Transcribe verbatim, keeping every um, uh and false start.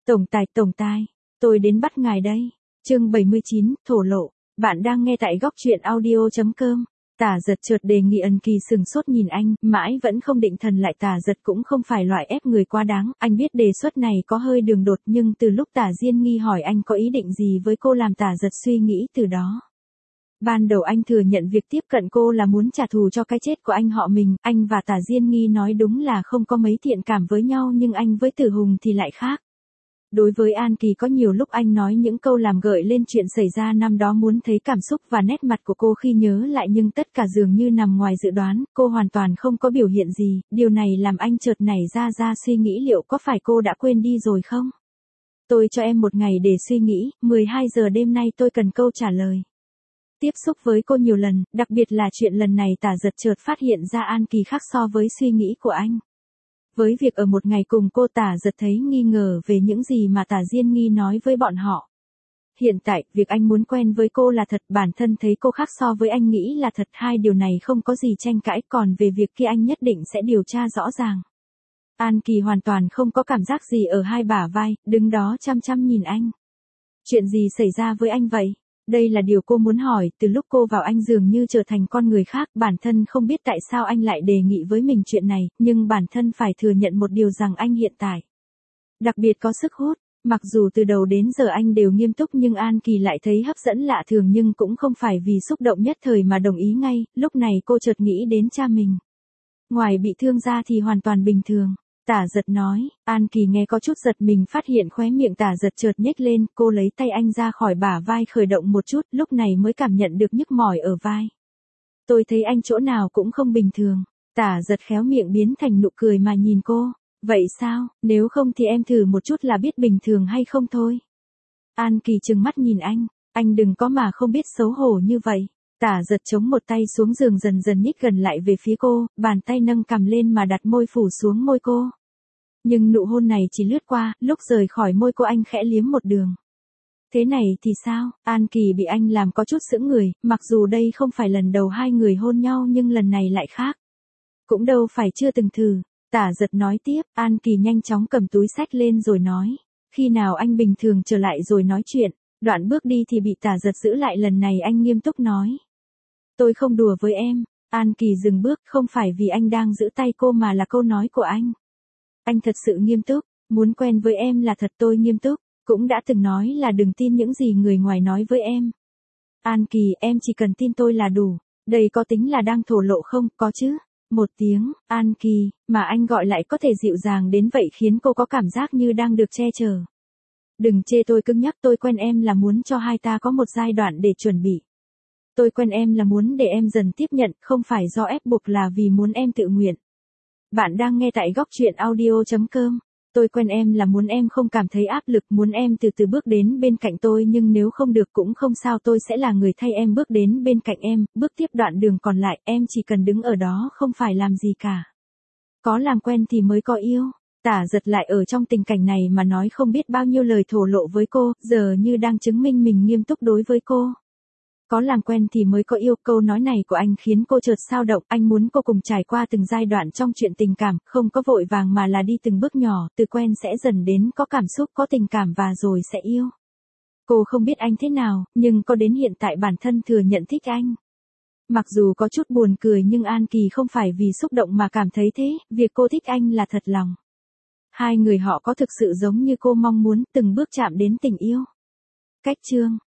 Tổng tài, tổng tài, tôi đến bắt ngài đây. Chương bảy mươi chín, thổ lộ. Bạn đang nghe tại góc truyện audio chấm com. Tả Giật chợt đề nghị. Ân Kỳ sừng sốt nhìn anh, mãi vẫn không định thần lại. Tả Giật cũng không phải loại ép người quá đáng, anh biết đề xuất này có hơi đường đột, nhưng từ lúc Tả Diên Nghi hỏi anh có ý định gì với cô làm Tả Giật suy nghĩ từ đó. Ban đầu anh thừa nhận việc tiếp cận cô là muốn trả thù cho cái chết của anh họ mình, anh và Tả Diên Nghi nói đúng là không có mấy thiện cảm với nhau, nhưng anh với Tử Hùng thì lại khác. Đối với An Kỳ có nhiều lúc anh nói những câu làm gợi lên chuyện xảy ra năm đó, muốn thấy cảm xúc và nét mặt của cô khi nhớ lại, nhưng tất cả dường như nằm ngoài dự đoán, cô hoàn toàn không có biểu hiện gì, điều này làm anh chợt nảy ra ra suy nghĩ liệu có phải cô đã quên đi rồi không? Tôi cho em một ngày để suy nghĩ, mười hai giờ đêm nay tôi cần câu trả lời. Tiếp xúc với cô nhiều lần, đặc biệt là chuyện lần này, Tả Giật chợt phát hiện ra An Kỳ khác so với suy nghĩ của anh. Với việc ở một ngày cùng cô, Tả Giật thấy nghi ngờ về những gì mà Tả Diên Nghi nói với bọn họ. Hiện tại, việc anh muốn quen với cô là thật, bản thân thấy cô khác so với anh nghĩ là thật, hai điều này không có gì tranh cãi, còn về việc kia anh nhất định sẽ điều tra rõ ràng. An Kỳ hoàn toàn không có cảm giác gì ở hai bả vai, đứng đó chăm chăm nhìn anh. Chuyện gì xảy ra với anh vậy? Đây là điều cô muốn hỏi, từ lúc cô vào anh dường như trở thành con người khác, bản thân không biết tại sao anh lại đề nghị với mình chuyện này, nhưng bản thân phải thừa nhận một điều rằng anh hiện tại đặc biệt có sức hút. Mặc dù từ đầu đến giờ anh đều nghiêm túc, nhưng An Kỳ lại thấy hấp dẫn lạ thường, nhưng cũng không phải vì xúc động nhất thời mà đồng ý ngay, lúc này cô chợt nghĩ đến cha mình. Ngoài bị thương ra thì hoàn toàn bình thường. Tả Giật nói. An Kỳ nghe có chút giật mình, phát hiện khóe miệng Tả Giật chợt nhếch lên, cô lấy tay anh ra khỏi bả vai khởi động một chút, lúc này mới cảm nhận được nhức mỏi ở vai. Tôi thấy anh chỗ nào cũng không bình thường. Tả Giật khéo miệng biến thành nụ cười mà nhìn cô. Vậy sao, nếu không thì em thử một chút là biết bình thường hay không thôi. An Kỳ trừng mắt nhìn anh, anh đừng có mà không biết xấu hổ như vậy. Tả Giật chống một tay xuống giường, dần dần nhích gần lại về phía cô, bàn tay nâng cằm lên mà đặt môi phủ xuống môi cô. Nhưng nụ hôn này chỉ lướt qua, lúc rời khỏi môi cô anh khẽ liếm một đường. Thế này thì sao? An Kỳ bị anh làm có chút sững người, mặc dù đây không phải lần đầu hai người hôn nhau nhưng lần này lại khác. Cũng đâu phải chưa từng thử. Tả Giật nói tiếp. An Kỳ nhanh chóng cầm túi xách lên rồi nói. Khi nào anh bình thường trở lại rồi nói chuyện. Đoạn bước đi thì bị Tả Giật giữ lại, lần này anh nghiêm túc nói. Tôi không đùa với em. An Kỳ dừng bước, không phải vì anh đang giữ tay cô mà là câu nói của anh. Anh thật sự nghiêm túc, muốn quen với em là thật, tôi nghiêm túc, cũng đã từng nói là đừng tin những gì người ngoài nói với em. An Kỳ, em chỉ cần tin tôi là đủ, đây có tính là đang thổ lộ không? Có chứ. Một tiếng, An Kỳ, mà anh gọi lại có thể dịu dàng đến vậy khiến cô có cảm giác như đang được che chở. Đừng chê tôi cứng nhắc, tôi quen em là muốn cho hai ta có một giai đoạn để chuẩn bị. Tôi quen em là muốn để em dần tiếp nhận, không phải do ép buộc, là vì muốn em tự nguyện. Bạn đang nghe tại góc truyện audio chấm com. Tôi quen em là muốn em không cảm thấy áp lực, muốn em từ từ bước đến bên cạnh tôi, nhưng nếu không được cũng không sao, tôi sẽ là người thay em bước đến bên cạnh em, bước tiếp đoạn đường còn lại, em chỉ cần đứng ở đó, không phải làm gì cả. Có làm quen thì mới có yêu. Tả Giật lại ở trong tình cảnh này mà nói không biết bao nhiêu lời thổ lộ với cô, giờ như đang chứng minh mình nghiêm túc đối với cô. Có làm quen thì mới có yêu, câu nói này của anh khiến cô chợt xao động, anh muốn cô cùng trải qua từng giai đoạn trong chuyện tình cảm, không có vội vàng mà là đi từng bước nhỏ, từ quen sẽ dần đến có cảm xúc, có tình cảm và rồi sẽ yêu. Cô không biết anh thế nào, nhưng có đến hiện tại bản thân thừa nhận thích anh. Mặc dù có chút buồn cười nhưng An Kỳ không phải vì xúc động mà cảm thấy thế, việc cô thích anh là thật lòng. Hai người họ có thực sự giống như cô mong muốn, từng bước chạm đến tình yêu. Cách chương